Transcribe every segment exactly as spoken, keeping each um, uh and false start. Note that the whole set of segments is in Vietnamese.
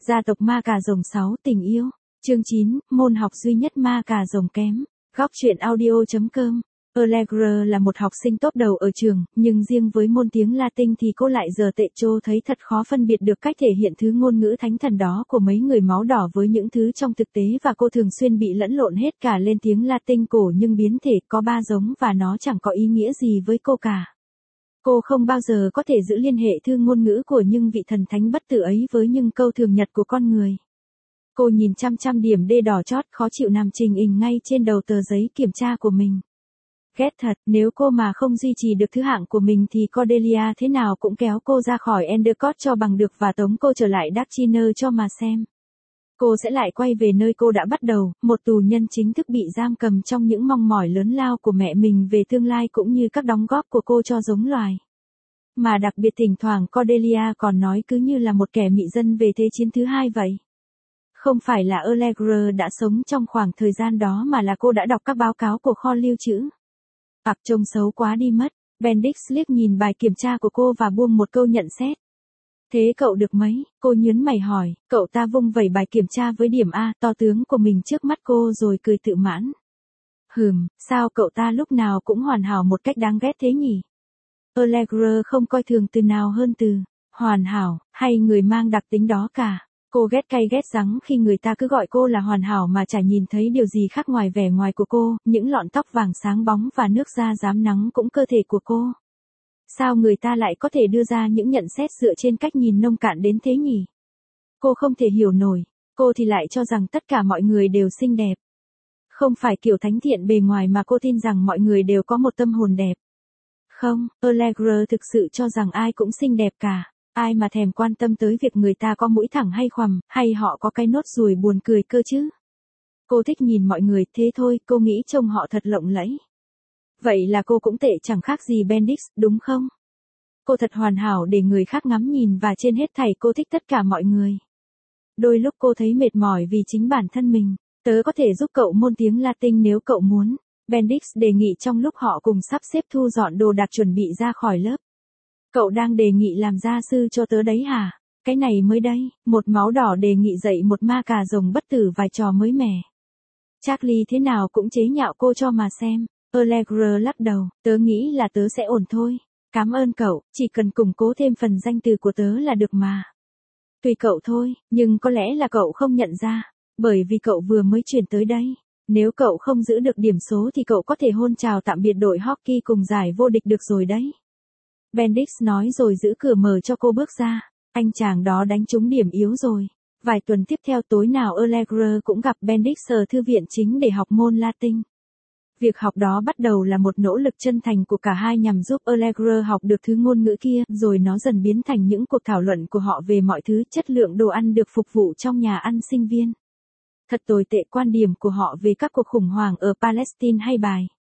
Gia tộc ma cà rồng sáu tình yêu. Chương chín, môn học duy nhất ma cà rồng kém. Góc truyện audio chấm com. Allegra là một học sinh tốt đầu ở trường, nhưng riêng với môn tiếng Latin thì cô lại giờ tệ trô thấy thật khó phân biệt được cách thể hiện thứ ngôn ngữ thánh thần đó của mấy người máu đỏ với những thứ trong thực tế, và cô thường xuyên bị lẫn lộn hết cả lên tiếng Latin cổ nhưng biến thể có ba giống và nó chẳng có ý nghĩa gì với cô cả. Cô không bao giờ có thể giữ liên hệ thư ngôn ngữ của những vị thần thánh bất tử ấy với những câu thường nhật của con người. Cô nhìn chăm chăm điểm D đỏ chót khó chịu nằm trình hình ngay trên đầu tờ giấy kiểm tra của mình. Ghét thật, nếu cô mà không duy trì được thứ hạng của mình thì Cordelia thế nào cũng kéo cô ra khỏi Endicott cho bằng được và tống cô trở lại Darkchiner cho mà xem. Cô sẽ lại quay về nơi cô đã bắt đầu, một tù nhân chính thức bị giam cầm trong những mong mỏi lớn lao của mẹ mình về tương lai cũng như các đóng góp của cô cho giống loài. Mà đặc biệt thỉnh thoảng Cordelia còn nói cứ như là một kẻ mị dân về Thế chiến thứ hai vậy. Không phải là Allegra đã sống trong khoảng thời gian đó mà là cô đã đọc các báo cáo của kho lưu trữ. Ặc trông xấu quá đi mất. Bendix liếc nhìn bài kiểm tra của cô và buông một câu nhận xét. Thế cậu được mấy? Cô nhớn mày hỏi. Cậu ta vung vẩy bài kiểm tra với điểm A to tướng của mình trước mắt cô rồi cười tự mãn. Hừm, sao cậu ta lúc nào cũng hoàn hảo một cách đáng ghét thế nhỉ? Allegra không coi thường từ nào hơn từ hoàn hảo hay người mang đặc tính đó cả. Cô ghét cay ghét đắng khi người ta cứ gọi cô là hoàn hảo mà chả nhìn thấy điều gì khác ngoài vẻ ngoài của cô, những lọn tóc vàng sáng bóng và nước da rám nắng cũng cơ thể của cô. Sao người ta lại có thể đưa ra những nhận xét dựa trên cách nhìn nông cạn đến thế nhỉ? Cô không thể hiểu nổi, cô thì lại cho rằng tất cả mọi người đều xinh đẹp. Không phải kiểu thánh thiện bề ngoài mà cô tin rằng mọi người đều có một tâm hồn đẹp. Không, Allegra thực sự cho rằng ai cũng xinh đẹp cả. Ai mà thèm quan tâm tới việc người ta có mũi thẳng hay khoằm, hay họ có cái nốt ruồi buồn cười cơ chứ. Cô thích nhìn mọi người, thế thôi, cô nghĩ trông họ thật lộng lẫy. Vậy là cô cũng tệ chẳng khác gì Bendix, đúng không? Cô thật hoàn hảo để người khác ngắm nhìn và trên hết thảy cô thích tất cả mọi người. Đôi lúc cô thấy mệt mỏi vì chính bản thân mình. Tớ có thể giúp cậu môn tiếng Latin nếu cậu muốn. Bendix đề nghị trong lúc họ cùng sắp xếp thu dọn đồ đạc chuẩn bị ra khỏi lớp. Cậu đang đề nghị làm gia sư cho tớ đấy hả? Cái này mới đây, một máu đỏ đề nghị dạy một ma cà rồng bất tử vài trò mới mẻ. Charlie thế nào cũng chế nhạo cô cho mà xem. Allegra lắc đầu, tớ nghĩ là tớ sẽ ổn thôi. Cảm ơn cậu, chỉ cần củng cố thêm phần danh từ của tớ là được mà. Tùy cậu thôi, nhưng có lẽ là cậu không nhận ra, bởi vì cậu vừa mới chuyển tới đây. Nếu cậu không giữ được điểm số thì cậu có thể hôn chào tạm biệt đội hockey cùng giải vô địch được rồi đấy. Bendix nói rồi giữ cửa mở cho cô bước ra. Anh chàng đó đánh trúng điểm yếu rồi. Vài tuần tiếp theo tối nào Allegra cũng gặp Bendix ở thư viện chính để học môn Latin. Việc học đó bắt đầu là một nỗ lực chân thành của cả hai nhằm giúp Allegra học được thứ ngôn ngữ kia, rồi nó dần biến thành những cuộc thảo luận của họ về mọi thứ chất lượng đồ ăn được phục vụ trong nhà ăn sinh viên. Thật tồi tệ quan điểm của họ về các cuộc khủng hoảng ở Palestine hay bài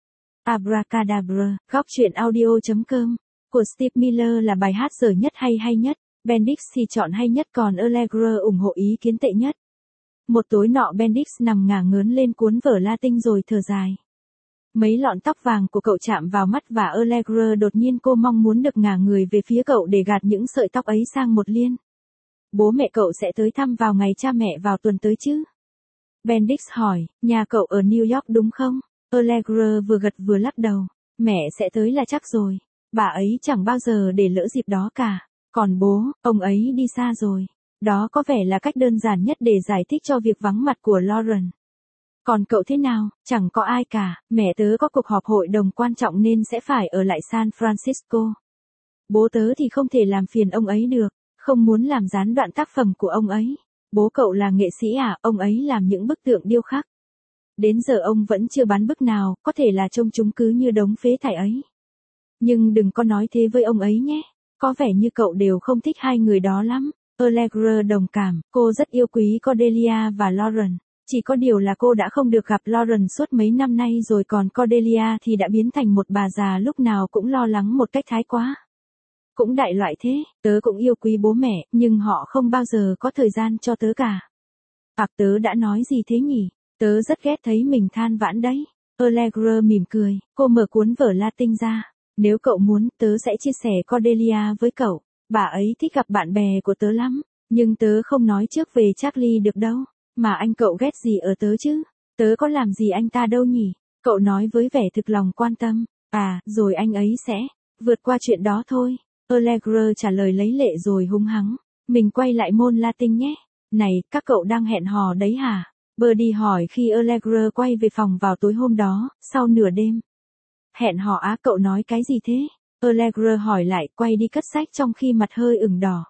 Abracadabra, góc truyện audio chấm com. Của Steve Miller là bài hát dở nhất hay hay nhất, Bendix thì chọn hay nhất còn Allegra ủng hộ ý kiến tệ nhất. Một tối nọ Bendix nằm ngả ngớn lên cuốn vở Latin rồi thở dài. Mấy lọn tóc vàng của cậu chạm vào mắt và Allegra đột nhiên cô mong muốn được ngả người về phía cậu để gạt những sợi tóc ấy sang một liên. Bố mẹ cậu sẽ tới thăm vào ngày cha mẹ vào tuần tới chứ? Bendix hỏi, nhà cậu ở New York đúng không? Allegra vừa gật vừa lắc đầu, mẹ sẽ tới là chắc rồi. Bà ấy chẳng bao giờ để lỡ dịp đó cả. Còn bố, ông ấy đi xa rồi. Đó có vẻ là cách đơn giản nhất để giải thích cho việc vắng mặt của Lauren. Còn cậu thế nào? Chẳng có ai cả. Mẹ tớ có cuộc họp hội đồng quan trọng nên sẽ phải ở lại San Francisco. Bố tớ thì không thể làm phiền ông ấy được. Không muốn làm gián đoạn tác phẩm của ông ấy. Bố cậu là nghệ sĩ à? Ông ấy làm những bức tượng điêu khắc. Đến giờ ông vẫn chưa bán bức nào, có thể là trông chúng cứ như đống phế thải ấy. Nhưng đừng có nói thế với ông ấy nhé. Có vẻ như cậu đều không thích hai người đó lắm. Allegra đồng cảm, cô rất yêu quý Cordelia và Lauren. Chỉ có điều là cô đã không được gặp Lauren suốt mấy năm nay rồi, còn Cordelia thì đã biến thành một bà già lúc nào cũng lo lắng một cách thái quá. Cũng đại loại thế, tớ cũng yêu quý bố mẹ, nhưng họ không bao giờ có thời gian cho tớ cả. Hoặc tớ đã nói gì thế nhỉ? Tớ rất ghét thấy mình than vãn đấy. Allegra mỉm cười, cô mở cuốn vở Latin ra. Nếu cậu muốn, tớ sẽ chia sẻ Cordelia với cậu. Bà ấy thích gặp bạn bè của tớ lắm. Nhưng tớ không nói trước về Charlie được đâu. Mà anh cậu ghét gì ở tớ chứ? Tớ có làm gì anh ta đâu nhỉ? Cậu nói với vẻ thực lòng quan tâm. À, rồi anh ấy sẽ vượt qua chuyện đó thôi. Allegra trả lời lấy lệ rồi hung hăng. Mình quay lại môn Latin nhé. Này, các cậu đang hẹn hò đấy hả? Birdie hỏi khi Allegra quay về phòng vào tối hôm đó, sau nửa đêm. Hẹn hò á, cậu nói cái gì thế? Allegra hỏi lại, quay đi cất sách trong khi mặt hơi ửng đỏ.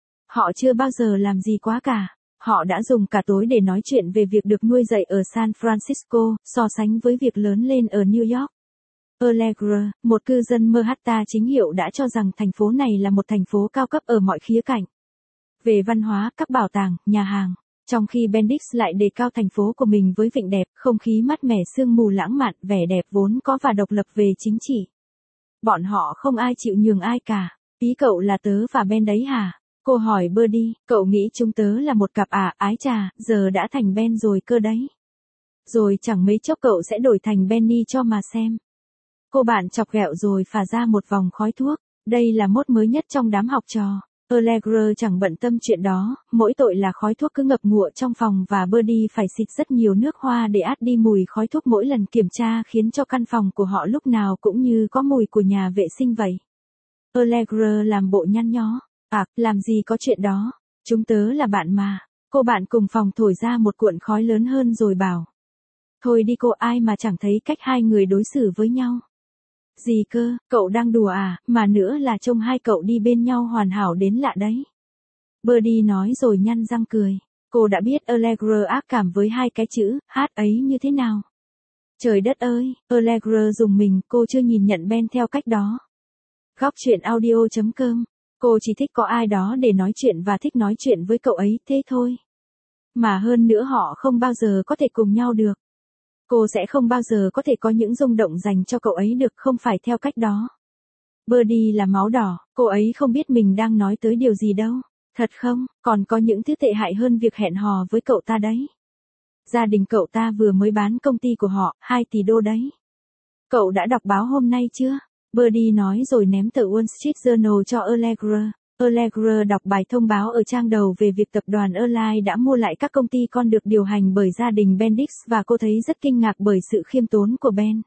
Họ chưa bao giờ làm gì quá cả. Họ đã dùng cả tối để nói chuyện về việc được nuôi dạy ở San Francisco, so sánh với việc lớn lên ở New York. Allegra, một cư dân Manhattan chính hiệu, đã cho rằng thành phố này là một thành phố cao cấp ở mọi khía cạnh. Về văn hóa, các bảo tàng, nhà hàng. Trong khi Bendix lại đề cao thành phố của mình với vịnh đẹp, không khí mát mẻ, sương mù lãng mạn, vẻ đẹp vốn có và độc lập về chính trị. Bọn họ không ai chịu nhường ai cả. Ý cậu là tớ và Ben đấy hả? Cô hỏi Birdie, cậu nghĩ chúng tớ là một cặp à? Ái chà, giờ đã thành Ben rồi cơ đấy. Rồi chẳng mấy chốc cậu sẽ đổi thành Benny cho mà xem. Cô bạn chọc ghẹo rồi phả ra một vòng khói thuốc. Đây là mốt mới nhất trong đám học trò. Allegra chẳng bận tâm chuyện đó, mỗi tội là khói thuốc cứ ngập ngụa trong phòng và Birdie phải xịt rất nhiều nước hoa để át đi mùi khói thuốc mỗi lần kiểm tra, khiến cho căn phòng của họ lúc nào cũng như có mùi của nhà vệ sinh vậy. Allegra làm bộ nhăn nhó. À, làm gì có chuyện đó. Chúng tớ là bạn mà. Cô bạn cùng phòng thổi ra một cuộn khói lớn hơn rồi bảo. Thôi đi cô, ai mà chẳng thấy cách hai người đối xử với nhau. Gì cơ, cậu đang đùa à, mà nữa là trông hai cậu đi bên nhau hoàn hảo đến lạ đấy. Birdie nói rồi nhăn răng cười. Cô đã biết Allegra ác cảm với hai cái chữ, hát ấy như thế nào. Trời đất ơi, Allegra dùng mình, cô chưa nhìn nhận Ben theo cách đó. Góc chuyện audio chấm com. Cô chỉ thích có ai đó để nói chuyện và thích nói chuyện với cậu ấy, thế thôi. Mà hơn nữa họ không bao giờ có thể cùng nhau được. Cô sẽ không bao giờ có thể có những rung động dành cho cậu ấy được, không phải theo cách đó. Birdie là máu đỏ, cô ấy không biết mình đang nói tới điều gì đâu. Thật không, còn có những thứ tệ hại hơn việc hẹn hò với cậu ta đấy. Gia đình cậu ta vừa mới bán công ty của họ, hai tỷ đô đấy. Cậu đã đọc báo hôm nay chưa? Birdie nói rồi ném tờ Wall Street Journal cho Allegra. Allegra đọc bài thông báo ở trang đầu về việc tập đoàn Align đã mua lại các công ty con được điều hành bởi gia đình Bendix và cô thấy rất kinh ngạc bởi sự khiêm tốn của Ben.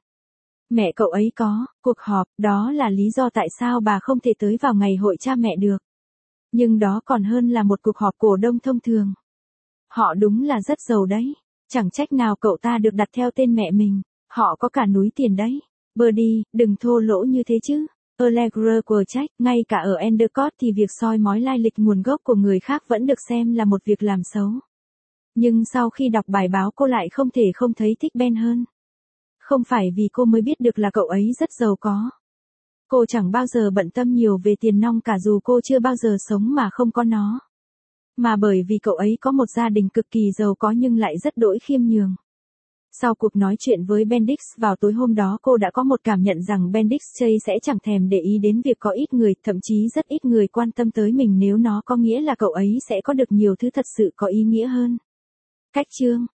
Mẹ cậu ấy có cuộc họp, đó là lý do tại sao bà không thể tới vào ngày hội cha mẹ được. Nhưng đó còn hơn là một cuộc họp cổ đông thông thường. Họ đúng là rất giàu đấy. Chẳng trách nào cậu ta được đặt theo tên mẹ mình. Họ có cả núi tiền đấy. Birdie, đừng thô lỗ như thế chứ. Allegra quờ trách, ngay cả ở Endicott thì việc soi mói lai lịch nguồn gốc của người khác vẫn được xem là một việc làm xấu. Nhưng sau khi đọc bài báo cô lại không thể không thấy thích Ben hơn. Không phải vì cô mới biết được là cậu ấy rất giàu có. Cô chẳng bao giờ bận tâm nhiều về tiền nong cả dù cô chưa bao giờ sống mà không có nó. Mà bởi vì cậu ấy có một gia đình cực kỳ giàu có nhưng lại rất đỗi khiêm nhường. Sau cuộc nói chuyện với Bendix vào tối hôm đó, cô đã có một cảm nhận rằng Bendix Chase sẽ chẳng thèm để ý đến việc có ít người, thậm chí rất ít người quan tâm tới mình nếu nó có nghĩa là cậu ấy sẽ có được nhiều thứ thật sự có ý nghĩa hơn. Cách chương